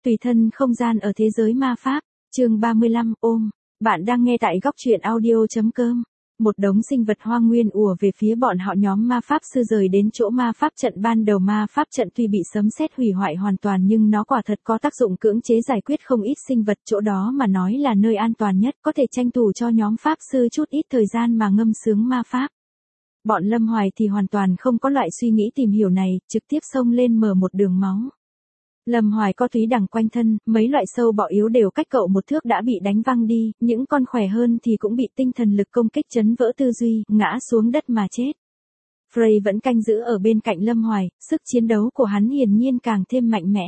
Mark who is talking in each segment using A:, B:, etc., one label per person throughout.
A: Tùy thân không gian ở thế giới ma pháp, chương 35, ôm. Bạn đang nghe tại góc truyện audio.com. Một đống sinh vật hoang nguyên ùa về phía bọn họ, nhóm ma pháp sư rời đến chỗ ma pháp trận. Ban đầu ma pháp trận tuy bị sấm sét hủy hoại hoàn toàn nhưng nó quả thật có tác dụng cưỡng chế giải quyết không ít sinh vật, chỗ đó mà nói là nơi an toàn nhất, có thể tranh thủ cho nhóm pháp sư chút ít thời gian mà ngâm sướng ma pháp. Bọn Lâm Hoài thì hoàn toàn không có loại suy nghĩ tìm hiểu này, trực tiếp xông lên mở một đường máu. Lâm Hoài có túy đằng quanh thân, mấy loại sâu bọ yếu đều cách cậu một thước đã bị đánh văng đi, những con khỏe hơn thì cũng bị tinh thần lực công kích chấn vỡ tư duy, ngã xuống đất mà chết. Frey vẫn canh giữ ở bên cạnh Lâm Hoài, sức chiến đấu của hắn hiển nhiên càng thêm mạnh mẽ.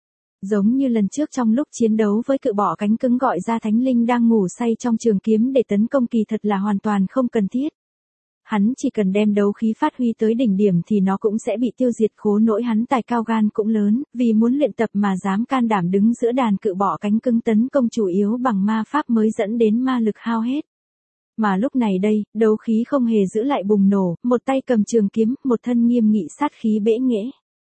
A: Giống như lần trước trong lúc chiến đấu với cự bọ cánh cứng gọi ra thánh linh đang ngủ say trong trường kiếm để tấn công, kỳ thật là hoàn toàn không cần thiết. Hắn chỉ cần đem đấu khí phát huy tới đỉnh điểm thì nó cũng sẽ bị tiêu diệt, khố nỗi hắn tài cao gan cũng lớn, vì muốn luyện tập mà dám can đảm đứng giữa đàn cự bọ cánh cứng tấn công chủ yếu bằng ma pháp mới dẫn đến ma lực hao hết. Mà lúc này đây, đấu khí không hề giữ lại bùng nổ, một tay cầm trường kiếm, một thân nghiêm nghị sát khí bẽ nghễ.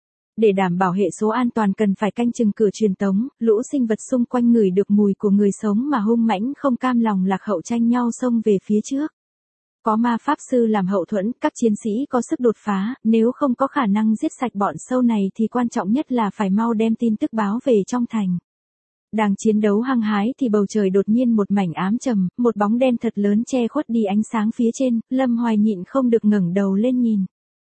A: Để đảm bảo hệ số an toàn cần phải canh chừng cửa truyền tống, lũ sinh vật xung quanh ngửi được mùi của người sống mà hung mãnh không cam lòng lạc hậu tranh nhau xông về phía trước. Có ma pháp sư làm hậu thuẫn, các chiến sĩ có sức đột phá, nếu không có khả năng giết sạch bọn sâu này thì quan trọng nhất là phải mau đem tin tức báo về trong thành. Đang chiến đấu hăng hái thì bầu trời đột nhiên một mảnh ám trầm, một bóng đen thật lớn che khuất đi ánh sáng phía trên, Lâm Hoài nhịn không được ngẩng đầu lên nhìn.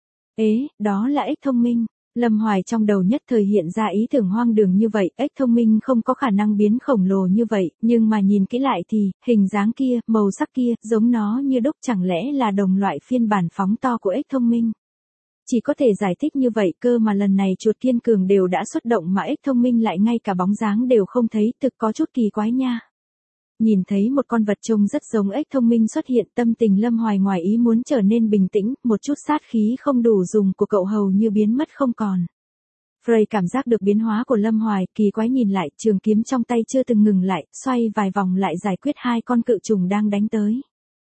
A: Ế, đó là ếch thông minh. Lâm Hoài trong đầu nhất thời hiện ra ý tưởng hoang đường như vậy, ếch thông minh không có khả năng biến khổng lồ như vậy, nhưng mà nhìn kỹ lại thì, hình dáng kia, màu sắc kia, giống nó như đúc, chẳng lẽ là đồng loại phiên bản phóng to của ếch thông minh. Chỉ có thể giải thích như vậy, cơ mà lần này chuột kiên cường đều đã xuất động mà ếch thông minh lại ngay cả bóng dáng đều không thấy, thực có chút kỳ quái nha. Nhìn thấy một con vật trông rất giống ếch thông minh xuất hiện, tâm tình Lâm Hoài ngoài ý muốn trở nên bình tĩnh, một chút sát khí không đủ dùng của cậu hầu như biến mất không còn. Frey cảm giác được biến hóa của Lâm Hoài, kỳ quái nhìn lại, trường kiếm trong tay chưa từng ngừng lại, xoay vài vòng lại giải quyết hai con cự trùng đang đánh tới.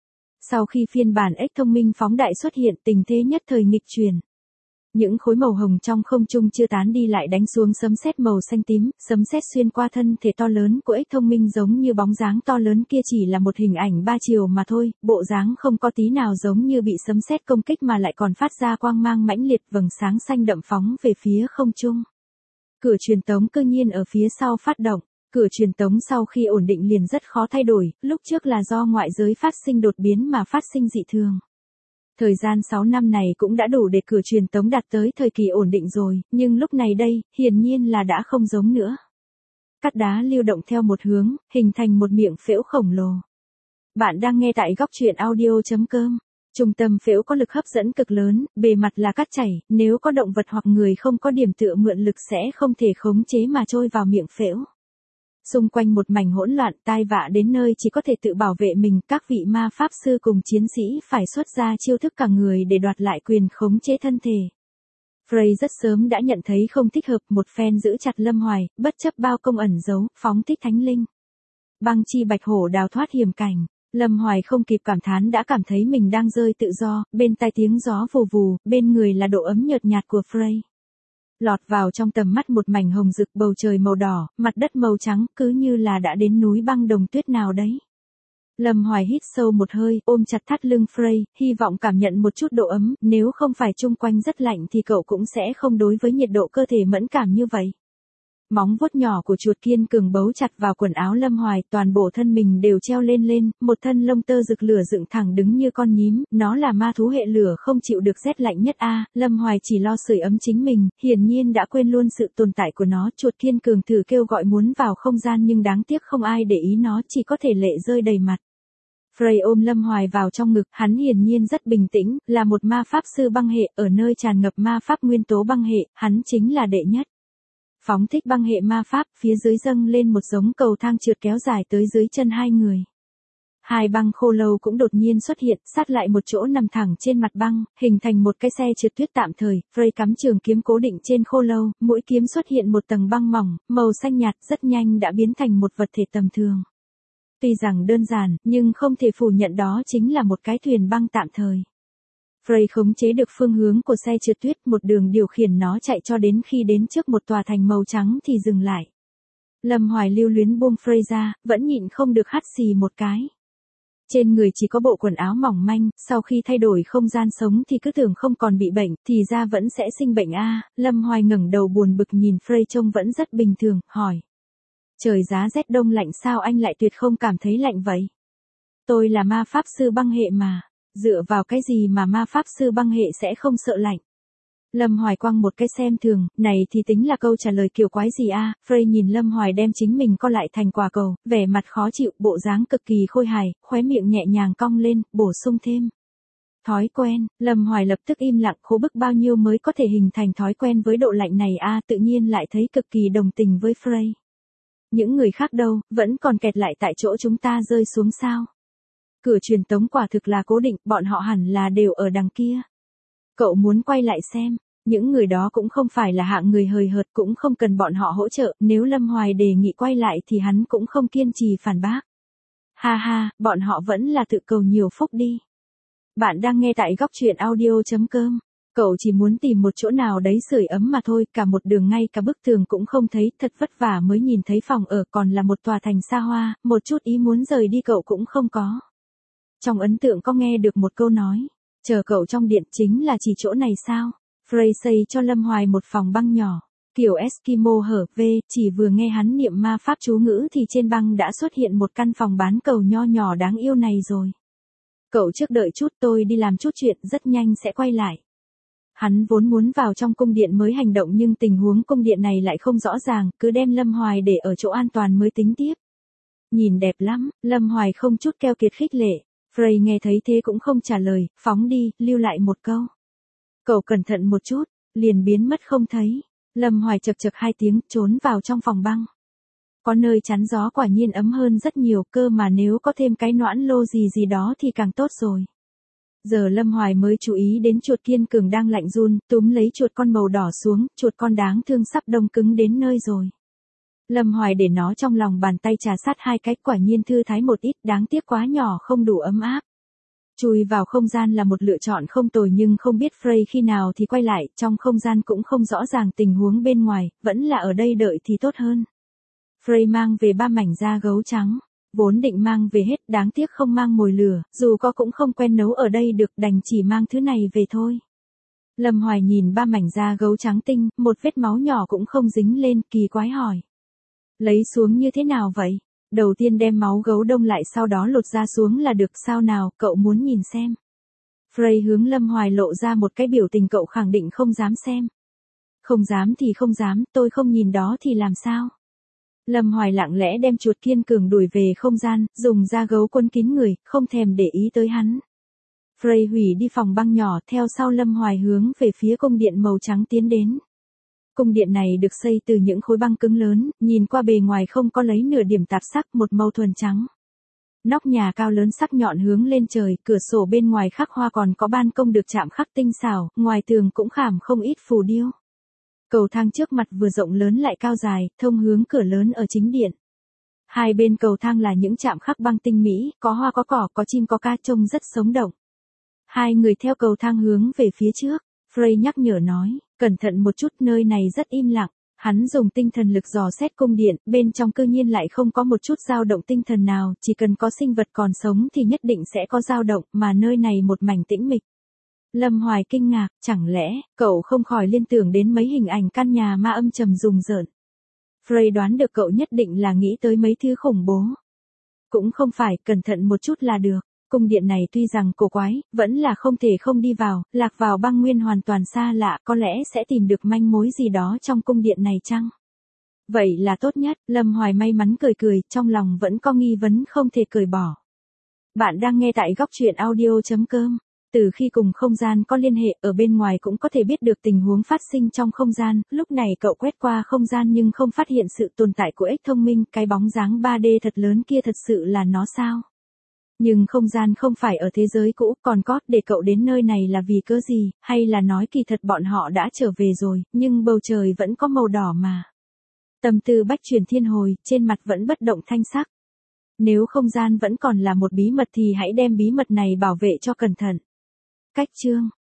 A: Sau khi phiên bản ếch thông minh phóng đại xuất hiện, tình thế nhất thời nghịch chuyển. Những khối màu hồng trong không trung chưa tán đi lại đánh xuống sấm sét màu xanh tím, sấm sét xuyên qua thân thể to lớn của ếch thông minh, giống như bóng dáng to lớn kia chỉ là một hình ảnh ba chiều mà thôi, bộ dáng không có tí nào giống như bị sấm sét công kích mà lại còn phát ra quang mang mãnh liệt, vầng sáng xanh đậm phóng về phía không trung. Cửa truyền tống cư nhiên ở phía sau phát động. Cửa truyền tống sau khi ổn định liền rất khó thay đổi, lúc trước là do ngoại giới phát sinh đột biến mà phát sinh dị thường. Thời gian 6 năm này cũng đã đủ để cửa truyền tống đạt tới thời kỳ ổn định rồi, nhưng lúc này đây, hiển nhiên là đã không giống nữa. Cát đá lưu động theo một hướng, hình thành một miệng phễu khổng lồ. Bạn đang nghe tại góc truyện audio.com. Trung tâm phễu có lực hấp dẫn cực lớn, bề mặt là cát chảy, nếu có động vật hoặc người không có điểm tựa mượn lực sẽ không thể khống chế mà trôi vào miệng phễu. Xung quanh một mảnh hỗn loạn, tai vạ đến nơi chỉ có thể tự bảo vệ mình, các vị ma pháp sư cùng chiến sĩ phải xuất ra chiêu thức cả người để đoạt lại quyền khống chế thân thể. Frey rất sớm đã nhận thấy không thích hợp, một phen giữ chặt Lâm Hoài, bất chấp bao công ẩn giấu, phóng thích thánh linh. Băng chi bạch hổ đào thoát hiểm cảnh. Lâm Hoài không kịp cảm thán đã cảm thấy mình đang rơi tự do, bên tai tiếng gió vù vù, bên người là độ ấm nhợt nhạt của Frey. Lọt vào trong tầm mắt một mảnh hồng rực, bầu trời màu đỏ, mặt đất màu trắng, cứ như là đã đến núi băng đồng tuyết nào đấy. Lâm Hoài hít sâu một hơi, ôm chặt thắt lưng Frey, hy vọng cảm nhận một chút độ ấm, nếu không phải chung quanh rất lạnh thì cậu cũng sẽ không đối với nhiệt độ cơ thể mẫn cảm như vậy. Móng vuốt nhỏ của chuột kiên cường bấu chặt vào quần áo Lâm Hoài, toàn bộ thân mình đều treo lên, một thân lông tơ rực lửa dựng thẳng đứng như con nhím, nó là ma thú hệ lửa không chịu được rét lạnh nhất a. Lâm Hoài chỉ lo sưởi ấm chính mình, hiển nhiên đã quên luôn sự tồn tại của nó. Chuột kiên cường thử kêu gọi muốn vào không gian nhưng đáng tiếc không ai để ý nó, chỉ có thể lệ rơi đầy mặt. Frey ôm Lâm Hoài vào trong ngực, hắn hiển nhiên rất bình tĩnh, là một ma pháp sư băng hệ, ở nơi tràn ngập ma pháp nguyên tố băng hệ, hắn chính là đệ nhất. Phóng thích băng hệ ma pháp, phía dưới dâng lên một giống cầu thang trượt kéo dài tới dưới chân hai người. Hai băng khô lâu cũng đột nhiên xuất hiện, sát lại một chỗ nằm thẳng trên mặt băng, hình thành một cái xe trượt tuyết tạm thời. Frey cắm trường kiếm cố định trên khô lâu, mũi kiếm xuất hiện một tầng băng mỏng, màu xanh nhạt, rất nhanh đã biến thành một vật thể tầm thường. Tuy rằng đơn giản, nhưng không thể phủ nhận đó chính là một cái thuyền băng tạm thời. Frey khống chế được phương hướng của xe trượt tuyết, một đường điều khiển nó chạy cho đến khi đến trước một tòa thành màu trắng thì dừng lại. Lâm Hoài lưu luyến buông Frey ra, vẫn nhịn không được hắt xì một cái. Trên người chỉ có bộ quần áo mỏng manh, sau khi thay đổi không gian sống thì cứ tưởng không còn bị bệnh, thì ra vẫn sẽ sinh bệnh a. Lâm Hoài ngẩng đầu buồn bực nhìn Frey trông vẫn rất bình thường, hỏi. Trời giá rét đông lạnh sao anh lại tuyệt không cảm thấy lạnh vậy? Tôi là ma pháp sư băng hệ mà, dựa vào cái gì mà ma pháp sư băng hệ sẽ không sợ lạnh? Lâm Hoài quăng một cái xem thường, này thì tính là câu trả lời kiểu quái gì a? Frey nhìn Lâm Hoài đem chính mình co lại thành quả cầu, vẻ mặt khó chịu, bộ dáng cực kỳ khôi hài, khóe miệng nhẹ nhàng cong lên, bổ sung thêm. Thói quen, Lâm Hoài lập tức im lặng, khổ bức bao nhiêu mới có thể hình thành thói quen với độ lạnh này a, tự nhiên lại thấy cực kỳ đồng tình với Frey. Những người khác đâu, vẫn còn kẹt lại tại chỗ chúng ta rơi xuống sao? Cửa truyền tống quả thực là cố định, bọn họ hẳn là đều ở đằng kia. Cậu muốn quay lại xem, những người đó cũng không phải là hạng người hời hợt, cũng không cần bọn họ hỗ trợ, nếu Lâm Hoài đề nghị quay lại thì hắn cũng không kiên trì phản bác. Ha ha, bọn họ vẫn là tự cầu nhiều phúc đi. Bạn đang nghe tại góc truyện audio.com. Cậu chỉ muốn tìm một chỗ nào đấy sưởi ấm mà thôi, cả một đường ngay cả bức tường cũng không thấy, thật vất vả mới nhìn thấy phòng ở, còn là một tòa thành xa hoa, một chút ý muốn rời đi cậu cũng không có. Trong ấn tượng có nghe được một câu nói, chờ cậu trong điện chính là chỉ chỗ này sao? Frey xây cho Lâm Hoài một phòng băng nhỏ, kiểu Eskimo hở v, chỉ vừa nghe hắn niệm ma pháp chú ngữ thì trên băng đã xuất hiện một căn phòng bán cầu nho nhỏ đáng yêu này rồi. Cậu trước đợi chút, tôi đi làm chút chuyện, rất nhanh sẽ quay lại. Hắn vốn muốn vào trong cung điện mới hành động nhưng tình huống cung điện này lại không rõ ràng, cứ đem Lâm Hoài để ở chỗ an toàn mới tính tiếp. Nhìn đẹp lắm, Lâm Hoài không chút keo kiệt khích lệ. Frey nghe thấy thế cũng không trả lời, phóng đi, lưu lại một câu. Cậu cẩn thận một chút, liền biến mất không thấy. Lâm Hoài chật chật hai tiếng, trốn vào trong phòng băng. Có nơi chắn gió quả nhiên ấm hơn rất nhiều, cơ mà nếu có thêm cái noãn lô gì đó thì càng tốt rồi. Giờ Lâm Hoài mới chú ý đến chuột kiên cường đang lạnh run, túm lấy chuột con màu đỏ xuống, chuột con đáng thương sắp đông cứng đến nơi rồi. Lâm Hoài để nó trong lòng bàn tay trà sát hai cái, quả nhiên thư thái một ít, đáng tiếc quá nhỏ không đủ ấm áp. Chui vào không gian là một lựa chọn không tồi nhưng không biết Frey khi nào thì quay lại, trong không gian cũng không rõ ràng tình huống bên ngoài, vẫn là ở đây đợi thì tốt hơn. Frey mang về 3 mảnh da gấu trắng, vốn định mang về hết, đáng tiếc không mang mồi lửa, dù có cũng không quen nấu ở đây được, đành chỉ mang thứ này về thôi. Lâm Hoài nhìn 3 mảnh da gấu trắng tinh, một vết máu nhỏ cũng không dính lên, kỳ quái hỏi. Lấy xuống như thế nào vậy? Đầu tiên đem máu gấu đông lại sau đó lột da xuống là được, sao nào, cậu muốn nhìn xem. Frey hướng Lâm Hoài lộ ra một cái biểu tình cậu khẳng định không dám xem. Không dám thì không dám, tôi không nhìn đó thì làm sao? Lâm Hoài lặng lẽ đem chuột kiên cường đuổi về không gian, dùng da gấu quấn kín người, không thèm để ý tới hắn. Frey hủy đi phòng băng nhỏ, theo sau Lâm Hoài hướng về phía cung điện màu trắng tiến đến. Cung điện này được xây từ những khối băng cứng lớn, nhìn qua bề ngoài không có lấy nửa điểm tạp sắc, một màu thuần trắng. Nóc nhà cao lớn sắc nhọn hướng lên trời, cửa sổ bên ngoài khắc hoa, còn có ban công được chạm khắc tinh xảo, ngoài tường cũng khảm không ít phù điêu. Cầu thang trước mặt vừa rộng lớn lại cao dài, thông hướng cửa lớn ở chính điện. Hai bên cầu thang là những chạm khắc băng tinh mỹ, có hoa có cỏ, có chim có ca, trông rất sống động. Hai người theo cầu thang hướng về phía trước, Frey nhắc nhở nói, cẩn thận một chút, nơi này rất im lặng. Hắn dùng tinh thần lực dò xét cung điện, bên trong cư nhiên lại không có một chút dao động tinh thần nào, chỉ cần có sinh vật còn sống thì nhất định sẽ có dao động, mà nơi này một mảnh tĩnh mịch. Lâm Hoài kinh ngạc, chẳng lẽ, cậu không khỏi liên tưởng đến mấy hình ảnh căn nhà ma âm trầm rùng rợn. Frey đoán được cậu nhất định là nghĩ tới mấy thứ khủng bố. Cũng không phải, cẩn thận một chút là được. Cung điện này tuy rằng cổ quái, vẫn là không thể không đi vào, lạc vào băng nguyên hoàn toàn xa lạ, có lẽ sẽ tìm được manh mối gì đó trong cung điện này chăng? Vậy là tốt nhất, Lâm Hoài may mắn cười cười, trong lòng vẫn có nghi vấn không thể cởi bỏ. Bạn đang nghe tại góc truyện audio.com. Từ khi cùng không gian có liên hệ, ở bên ngoài cũng có thể biết được tình huống phát sinh trong không gian, lúc này cậu quét qua không gian nhưng không phát hiện sự tồn tại của ếch thông minh, cái bóng dáng 3D thật lớn kia thật sự là nó sao? Nhưng không gian không phải ở thế giới cũ, còn có, để cậu đến nơi này là vì cớ gì, hay là nói kỳ thật bọn họ đã trở về rồi, nhưng bầu trời vẫn có màu đỏ mà. Tâm tư bách truyền thiên hồi, trên mặt vẫn bất động thanh sắc. Nếu không gian vẫn còn là một bí mật thì hãy đem bí mật này bảo vệ cho cẩn thận. Cách chương